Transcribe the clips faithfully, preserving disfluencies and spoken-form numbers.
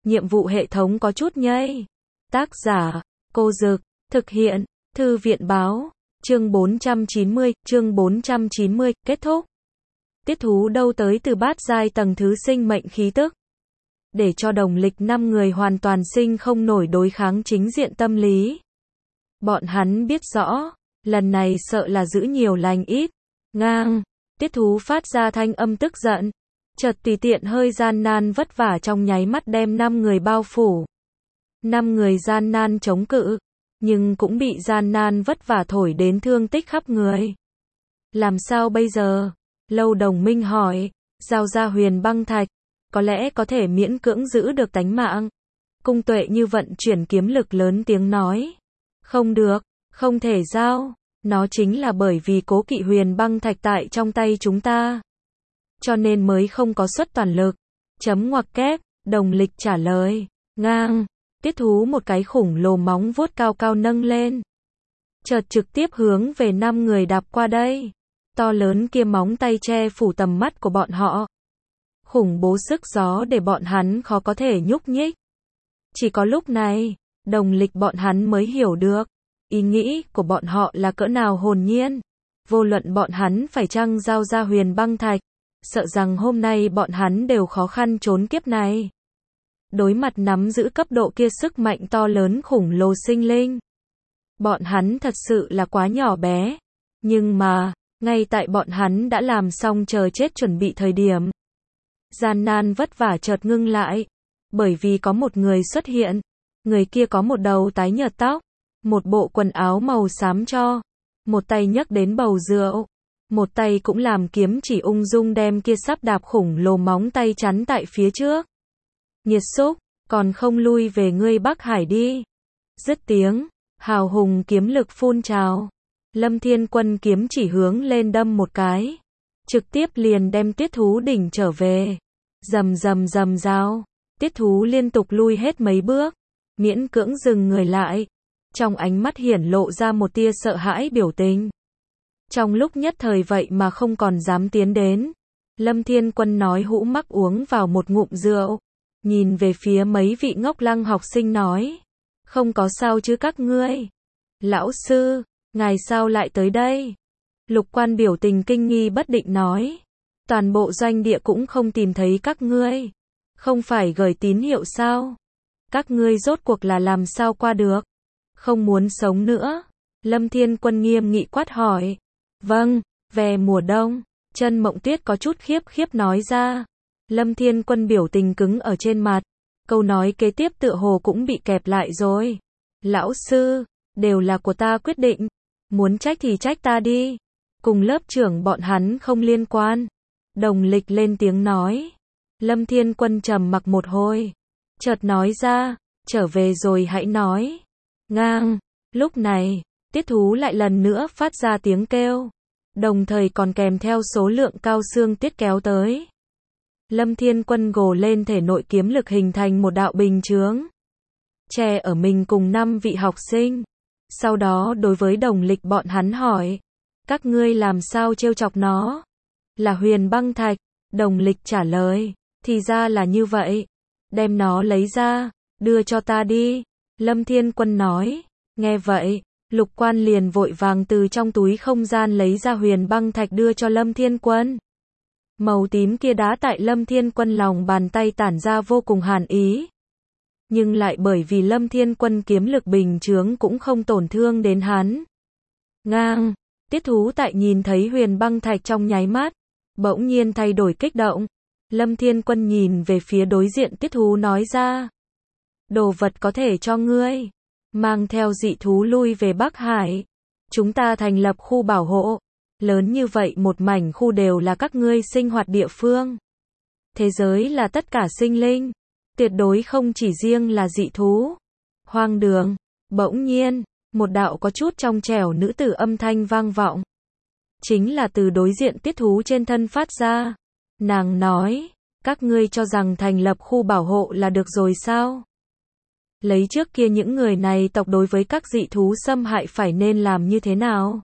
nhiệm vụ hệ thống có chút nhây. Tác giả, Cô Dực, thực hiện, Thư viện Báo, chương bốn trăm chín mươi, chương bốn trăm chín mươi, kết thúc. Tiết thú đâu tới từ bát giai tầng thứ sinh mệnh khí tức. Để cho đồng lịch năm người hoàn toàn sinh không nổi đối kháng chính diện tâm lý. Bọn hắn biết rõ, lần này sợ là giữ nhiều lành ít. Ngang, tiết thú phát ra thanh âm tức giận. Chợt tùy tiện hơi gian nan vất vả trong nháy mắt đem năm người bao phủ. Năm người gian nan chống cự, nhưng cũng bị gian nan vất vả thổi đến thương tích khắp người. Làm sao bây giờ? Lâu Đồng Minh hỏi, giao ra huyền băng thạch, có lẽ có thể miễn cưỡng giữ được tánh mạng. Cung Tuệ như vận chuyển kiếm lực lớn tiếng nói. Không được, không thể giao, nó chính là bởi vì cố kỵ huyền băng thạch tại trong tay chúng ta. Cho nên mới không có xuất toàn lực. Chấm ngoặc kép, đồng lịch trả lời. Ngang, tiết thú một cái khủng lồ móng vuốt cao cao nâng lên. Chợt trực tiếp hướng về năm người đạp qua đây. To lớn kia móng tay che phủ tầm mắt của bọn họ. Khủng bố sức gió để bọn hắn khó có thể nhúc nhích. Chỉ có lúc này, đồng lịch bọn hắn mới hiểu được. Ý nghĩ của bọn họ là cỡ nào hồn nhiên. Vô luận bọn hắn phải chăng giao ra huyền băng thạch. Sợ rằng hôm nay bọn hắn đều khó khăn trốn kiếp này. Đối mặt nắm giữ cấp độ kia sức mạnh to lớn khủng lồ sinh linh. Bọn hắn thật sự là quá nhỏ bé. Nhưng mà, ngay tại bọn hắn đã làm xong chờ chết chuẩn bị thời điểm. Gian nan vất vả chợt ngưng lại. Bởi vì có một người xuất hiện. Người kia có một đầu tái nhợt tóc. Một bộ quần áo màu xám cho. Một tay nhấc đến bầu rượu. Một tay cũng làm kiếm chỉ ung dung đem kia sắp đạp khủng lồ móng tay chắn tại phía trước. Nhiệt xúc, còn không lui về ngươi Bắc Hải đi. Dứt tiếng, hào hùng kiếm lực phun trào. Lâm Thiên Quân kiếm chỉ hướng lên đâm một cái. Trực tiếp liền đem tiết thú đỉnh trở về. Rầm rầm rầm rào. Tiết thú liên tục lui hết mấy bước. Miễn cưỡng dừng người lại. Trong ánh mắt hiển lộ ra một tia sợ hãi biểu tình. Trong lúc nhất thời vậy mà không còn dám tiến đến. Lâm Thiên Quân nói hũ mắc uống vào một ngụm rượu. Nhìn về phía mấy vị ngốc lăng học sinh nói. Không có sao chứ các ngươi. Lão sư, ngài sao lại tới đây? Lục Quan biểu tình kinh nghi bất định nói. Toàn bộ doanh địa cũng không tìm thấy các ngươi. Không phải gửi tín hiệu sao? Các ngươi rốt cuộc là làm sao qua được? Không muốn sống nữa. Lâm Thiên Quân nghiêm nghị quát hỏi. Vâng, về mùa đông. Chân Mộng Tuyết có chút khiếp khiếp nói ra. Lâm Thiên Quân biểu tình cứng ở trên mặt. Câu nói kế tiếp tựa hồ cũng bị kẹp lại rồi. Lão sư, đều là của ta quyết định. Muốn trách thì trách ta đi. Cùng lớp trưởng bọn hắn không liên quan. Đồng lịch lên tiếng nói. Lâm Thiên Quân trầm mặc một hồi. Chợt nói ra, trở về rồi hãy nói. Ngang, lúc này, tiết thú lại lần nữa phát ra tiếng kêu. Đồng thời còn kèm theo số lượng cao xương tiết kéo tới. Lâm Thiên Quân gồ lên thể nội kiếm lực hình thành một đạo bình chướng. Che ở mình cùng năm vị học sinh. Sau đó đối với đồng lịch bọn hắn hỏi. Các ngươi làm sao trêu chọc nó? Là huyền băng thạch. Đồng lịch trả lời. Thì ra là như vậy. Đem nó lấy ra. Đưa cho ta đi. Lâm Thiên Quân nói. Nghe vậy. Lục Quan liền vội vàng từ trong túi không gian lấy ra huyền băng thạch đưa cho Lâm Thiên Quân. Màu tím kia đá tại Lâm Thiên Quân lòng bàn tay tản ra vô cùng hàn ý. Nhưng lại bởi vì Lâm Thiên Quân kiếm lực bình chướng cũng không tổn thương đến hắn. Ngang, tiết thú tại nhìn thấy huyền băng thạch trong nháy mắt. Bỗng nhiên thay đổi kích động. Lâm Thiên Quân nhìn về phía đối diện tiết thú nói ra. Đồ vật có thể cho ngươi. Mang theo dị thú lui về Bắc Hải. Chúng ta thành lập khu bảo hộ. Lớn như vậy một mảnh khu đều là các ngươi sinh hoạt địa phương. Thế giới là tất cả sinh linh. Tuyệt đối không chỉ riêng là dị thú. Hoang đường. Bỗng nhiên, một đạo có chút trong trẻo nữ tử âm thanh vang vọng. Chính là từ đối diện tiết thú trên thân phát ra. Nàng nói, các ngươi cho rằng thành lập khu bảo hộ là được rồi sao? Lấy trước kia những người này tộc đối với các dị thú xâm hại phải nên làm như thế nào?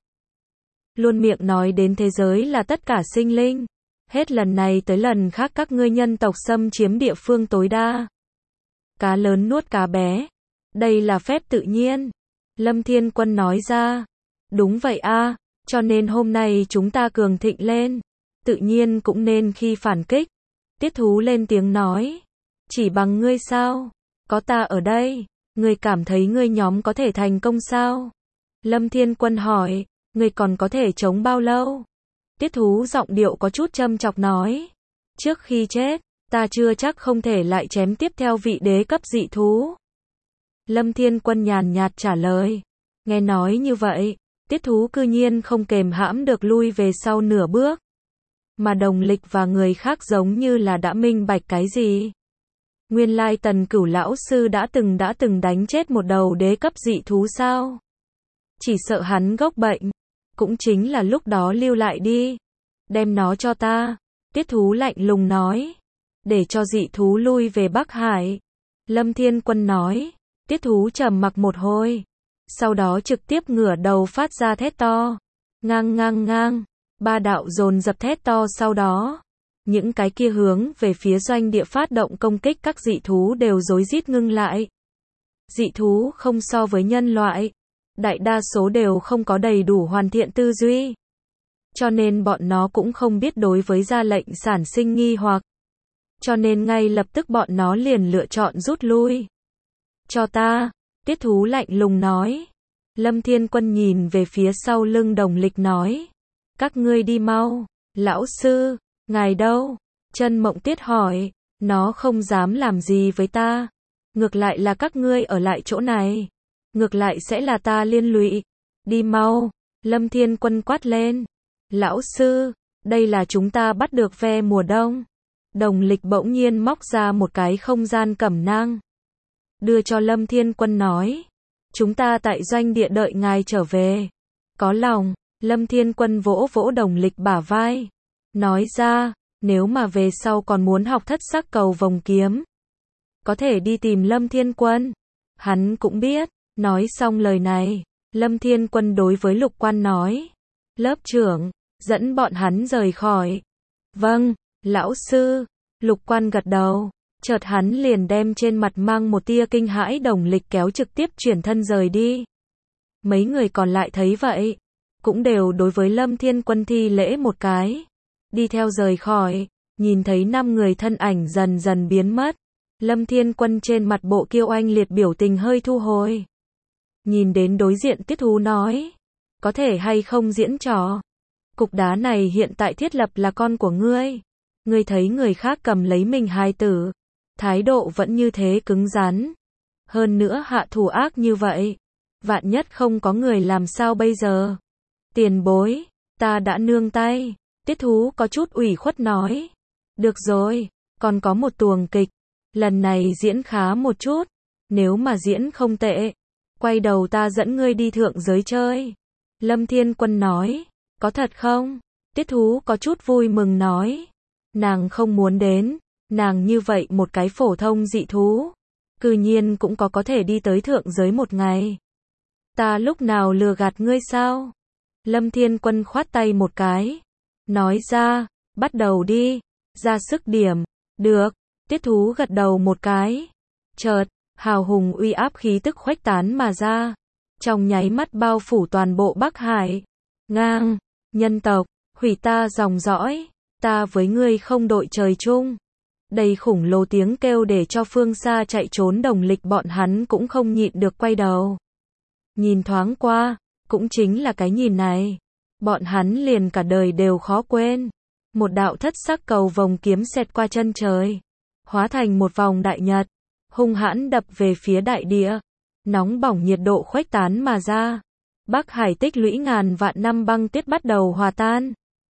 Luôn miệng nói đến thế giới là tất cả sinh linh. Hết lần này tới lần khác các ngươi nhân tộc xâm chiếm địa phương tối đa. Cá lớn nuốt cá bé. Đây là phép tự nhiên. Lâm Thiên Quân nói ra. Đúng vậy a, cho nên hôm nay chúng ta cường thịnh lên. Tự nhiên cũng nên khi phản kích. Tiết thú lên tiếng nói. Chỉ bằng ngươi sao? Có ta ở đây. Ngươi cảm thấy ngươi nhóm có thể thành công sao? Lâm Thiên Quân hỏi. Ngươi còn có thể chống bao lâu? Tiết thú giọng điệu có chút châm chọc nói. Trước khi chết, ta chưa chắc không thể lại chém tiếp theo vị đế cấp dị thú. Lâm Thiên Quân nhàn nhạt trả lời. Nghe nói như vậy, tiết thú cư nhiên không kềm hãm được lui về sau nửa bước. Mà Đồng Lịch và người khác giống như là đã minh bạch cái gì. Nguyên lai Tần Cửu lão sư đã từng đã từng đánh chết một đầu đế cấp dị thú sao? Chỉ sợ hắn gốc bệnh. Cũng chính là lúc đó lưu lại đi. Đem nó cho ta. Tiết thú lạnh lùng nói. Để cho dị thú lui về Bắc Hải. Lâm Thiên Quân nói. Tiết thú trầm mặc một hồi. Sau đó trực tiếp ngửa đầu phát ra thét to. Ngang ngang ngang. Ba đạo dồn dập thét to sau đó. Những cái kia hướng về phía doanh địa phát động công kích các dị thú đều rối rít ngưng lại. Dị thú không so với nhân loại. Đại đa số đều không có đầy đủ hoàn thiện tư duy. Cho nên bọn nó cũng không biết đối với ra lệnh sản sinh nghi hoặc. Cho nên ngay lập tức bọn nó liền lựa chọn rút lui. Cho ta, tiết thú lạnh lùng nói. Lâm Thiên Quân nhìn về phía sau lưng Đồng Lịch nói. Các ngươi đi mau. Lão sư, ngài đâu? Chân Mộng Tiết hỏi. Nó không dám làm gì với ta. Ngược lại là các ngươi ở lại chỗ này. Ngược lại sẽ là ta liên lụy. Đi mau. Lâm Thiên Quân quát lên. Lão sư, đây là chúng ta bắt được ve mùa đông. Đồng Lịch bỗng nhiên móc ra một cái không gian cẩm nang. Đưa cho Lâm Thiên Quân nói. Chúng ta tại doanh địa đợi ngài trở về. Có lòng, Lâm Thiên Quân vỗ vỗ Đồng Lịch bả vai. Nói ra, nếu mà về sau còn muốn học thất sắc cầu vồng kiếm. Có thể đi tìm Lâm Thiên Quân. Hắn cũng biết. Nói xong lời này, Lâm Thiên Quân đối với Lục Quan nói. Lớp trưởng, dẫn bọn hắn rời khỏi. Vâng, lão sư. Lục Quan gật đầu. Chợt hắn liền đem trên mặt mang một tia kinh hãi Đồng Lịch kéo trực tiếp chuyển thân rời đi. Mấy người còn lại thấy vậy, cũng đều đối với Lâm Thiên Quân thi lễ một cái. Đi theo rời khỏi, nhìn thấy năm người thân ảnh dần dần biến mất. Lâm Thiên Quân trên mặt bộ kiêu anh liệt biểu tình hơi thu hồi. Nhìn đến đối diện Tiết thú nói. Có thể hay không diễn trò? Cục đá này hiện tại thiết lập là con của ngươi. Ngươi thấy người khác cầm lấy mình hài tử. Thái độ vẫn như thế cứng rắn. Hơn nữa hạ thủ ác như vậy. Vạn nhất không có người làm sao bây giờ? Tiền bối, ta đã nương tay. Tiết thú có chút ủy khuất nói. Được rồi, còn có một tuồng kịch. Lần này diễn khá một chút. Nếu mà diễn không tệ, quay đầu ta dẫn ngươi đi thượng giới chơi. Lâm Thiên Quân nói. Có thật không? Tiết thú có chút vui mừng nói. Nàng không muốn đến. Nàng như vậy một cái phổ thông dị thú. Cư nhiên cũng có có thể đi tới thượng giới một ngày. Ta lúc nào lừa gạt ngươi sao? Lâm Thiên Quân khoát tay một cái. Nói ra, bắt đầu đi. Ra sức điểm. Được. Tiết thú gật đầu một cái. Chợt, hào hùng uy áp khí tức khuếch tán mà ra. Trong nháy mắt bao phủ toàn bộ Bắc Hải. Ngang, nhân tộc, hủy ta dòng dõi. Ta với ngươi không đội trời chung. Đầy khủng lồ tiếng kêu để cho phương xa chạy trốn Đồng Lịch bọn hắn cũng không nhịn được quay đầu. Nhìn thoáng qua, cũng chính là cái nhìn này. Bọn hắn liền cả đời đều khó quên. Một đạo thất sắc cầu vồng kiếm xẹt qua chân trời. Hóa thành một vòng đại nhật. Hung hãn đập về phía đại địa. Nóng bỏng nhiệt độ khuếch tán mà ra. Bắc Hải tích lũy ngàn vạn năm băng tuyết bắt đầu hòa tan.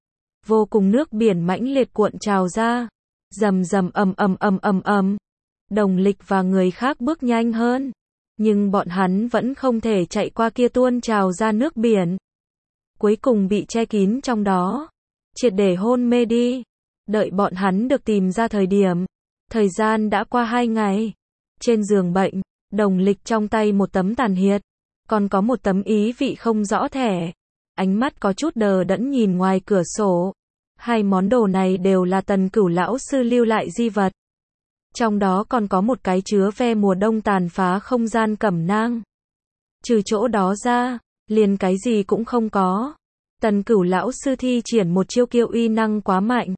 Vô cùng nước biển mãnh liệt cuộn trào ra. Rầm rầm ầm ầm ầm ầm ầm. Đồng Lịch và người khác bước nhanh hơn. Nhưng bọn hắn vẫn không thể chạy qua kia tuôn trào ra nước biển. Cuối cùng bị che kín trong đó. Triệt để hôn mê đi. Đợi bọn hắn được tìm ra thời điểm. Thời gian đã qua hai ngày. Trên giường bệnh, Đồng Lịch trong tay một tấm tàn hiệt. Còn có một tấm ý vị không rõ thẻ. Ánh mắt có chút đờ đẫn nhìn ngoài cửa sổ. Hai món đồ này đều là Tần Cửu lão sư lưu lại di vật. Trong đó còn có một cái chứa ve mùa đông tàn phá không gian cẩm nang. Trừ chỗ đó ra, liền cái gì cũng không có. Tần Cửu lão sư thi triển một chiêu kiêu uy năng quá mạnh.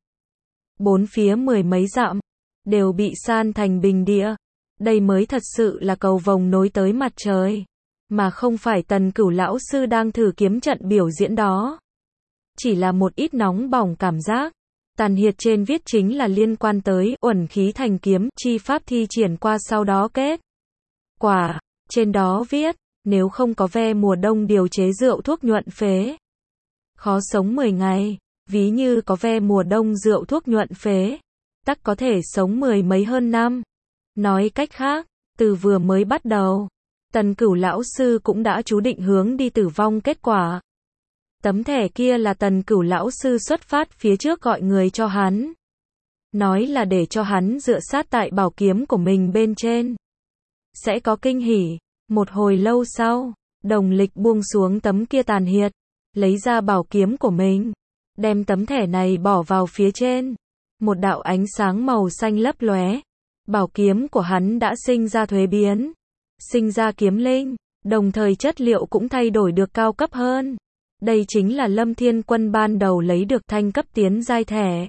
Bốn phía mười mấy dặm, đều bị san thành bình địa. Đây mới thật sự là cầu vồng nối tới mặt trời. Mà không phải Tần Cửu lão sư đang thử kiếm trận biểu diễn đó. Chỉ là một ít nóng bỏng cảm giác. Tàn hiệt trên viết chính là liên quan tới uẩn khí thành kiếm, chi pháp thi triển qua sau đó kết quả. Trên đó viết, nếu không có ve mùa đông điều chế rượu thuốc nhuận phế, khó sống mười ngày, ví như có ve mùa đông rượu thuốc nhuận phế, tắc có thể sống mười mấy hơn năm. Nói cách khác, từ vừa mới bắt đầu, Tần Cửu lão sư cũng đã chú định hướng đi tử vong kết quả. Tấm thẻ kia là Tần Cửu lão sư xuất phát phía trước gọi người cho hắn. Nói là để cho hắn dựa sát tại bảo kiếm của mình bên trên. Sẽ có kinh hỉ. Một hồi lâu sau, Đồng Lịch buông xuống tấm kia tàn hiệt, lấy ra bảo kiếm của mình, đem tấm thẻ này bỏ vào phía trên. Một đạo ánh sáng màu xanh lấp lóe. Bảo kiếm của hắn đã sinh ra thuế biến, sinh ra kiếm linh, đồng thời chất liệu cũng thay đổi được cao cấp hơn. Đây chính là Lâm Thiên Quân ban đầu lấy được thanh cấp tiến giai thẻ.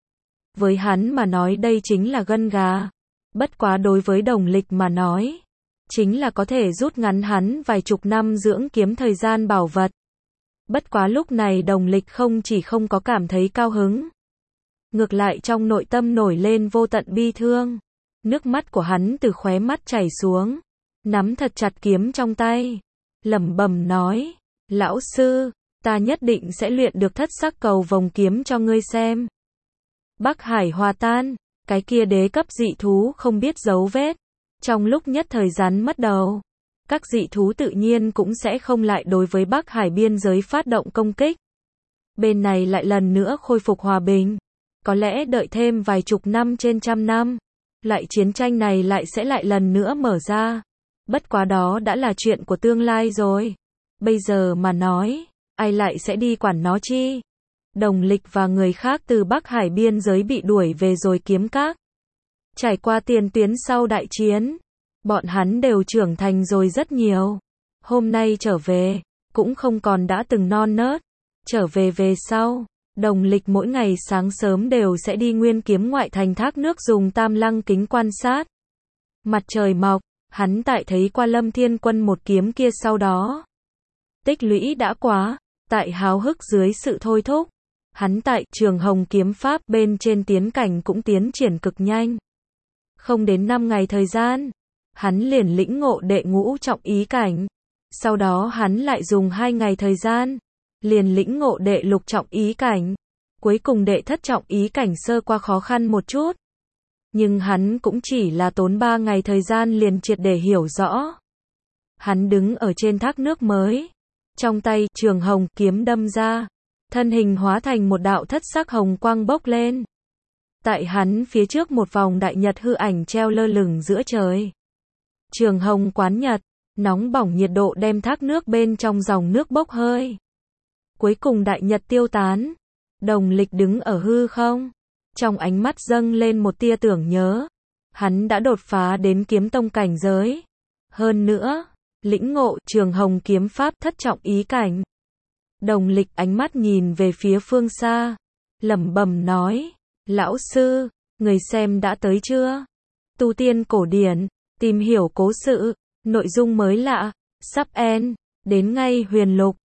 Với hắn mà nói đây chính là gân gà. Bất quá đối với Đồng Lịch mà nói, chính là có thể rút ngắn hắn vài chục năm dưỡng kiếm thời gian bảo vật. Bất quá lúc này Đồng Lịch không chỉ không có cảm thấy cao hứng, ngược lại trong nội tâm nổi lên vô tận bi thương. Nước mắt của hắn từ khóe mắt chảy xuống, nắm thật chặt kiếm trong tay, lẩm bẩm nói, lão sư, ta nhất định sẽ luyện được thất sắc cầu vồng kiếm cho ngươi xem. Bắc Hải hòa tan, cái kia đế cấp dị thú không biết dấu vết. Trong lúc nhất thời rắn mất đầu, các dị thú tự nhiên cũng sẽ không lại đối với Bắc Hải biên giới phát động công kích. Bên này lại lần nữa khôi phục hòa bình. Có lẽ đợi thêm vài chục năm trên trăm năm, loại chiến tranh này lại sẽ lại lần nữa mở ra. Bất quá đó đã là chuyện của tương lai rồi. Bây giờ mà nói, ai lại sẽ đi quản nó chi? Đồng Lịch và người khác từ Bắc Hải biên giới bị đuổi về rồi Kiếm Các. Trải qua tiền tuyến sau đại chiến, bọn hắn đều trưởng thành rồi rất nhiều. Hôm nay trở về, cũng không còn đã từng non nớt. Trở về về sau, Đồng Lịch mỗi ngày sáng sớm đều sẽ đi Nguyên Kiếm ngoại thành thác nước dùng tam lăng kính quan sát. Mặt trời mọc, hắn tại thấy qua Lâm Thiên Quân một kiếm kia sau đó. Tích lũy đã quá, tại háo hức dưới sự thôi thúc. Hắn tại Trường Hồng kiếm pháp bên trên tiến cảnh cũng tiến triển cực nhanh. Không đến năm ngày thời gian, hắn liền lĩnh ngộ đệ ngũ trọng ý cảnh. Sau đó hắn lại dùng hai ngày thời gian, liền lĩnh ngộ đệ lục trọng ý cảnh. Cuối cùng đệ thất trọng ý cảnh sơ qua khó khăn một chút. Nhưng hắn cũng chỉ là tốn ba ngày thời gian liền triệt để hiểu rõ. Hắn đứng ở trên thác nước mới. Trong tay Trường Hồng kiếm đâm ra. Thân hình hóa thành một đạo thất sắc hồng quang bốc lên. Tại hắn phía trước một vòng đại nhật hư ảnh treo lơ lửng giữa trời. Trường Hồng quán nhật, nóng bỏng nhiệt độ đem thác nước bên trong dòng nước bốc hơi. Cuối cùng đại nhật tiêu tán. Đồng Lịch đứng ở hư không. Trong ánh mắt dâng lên một tia tưởng nhớ. Hắn đã đột phá đến kiếm tông cảnh giới. Hơn nữa, lĩnh ngộ Trường Hồng kiếm pháp thất trọng ý cảnh. Đồng Lịch ánh mắt nhìn về phía phương xa, lẩm bẩm nói, lão sư, người xem đã tới chưa? Tu tiên cổ điển, tìm hiểu cố sự, nội dung mới lạ, sắp end, đến ngay huyền lục.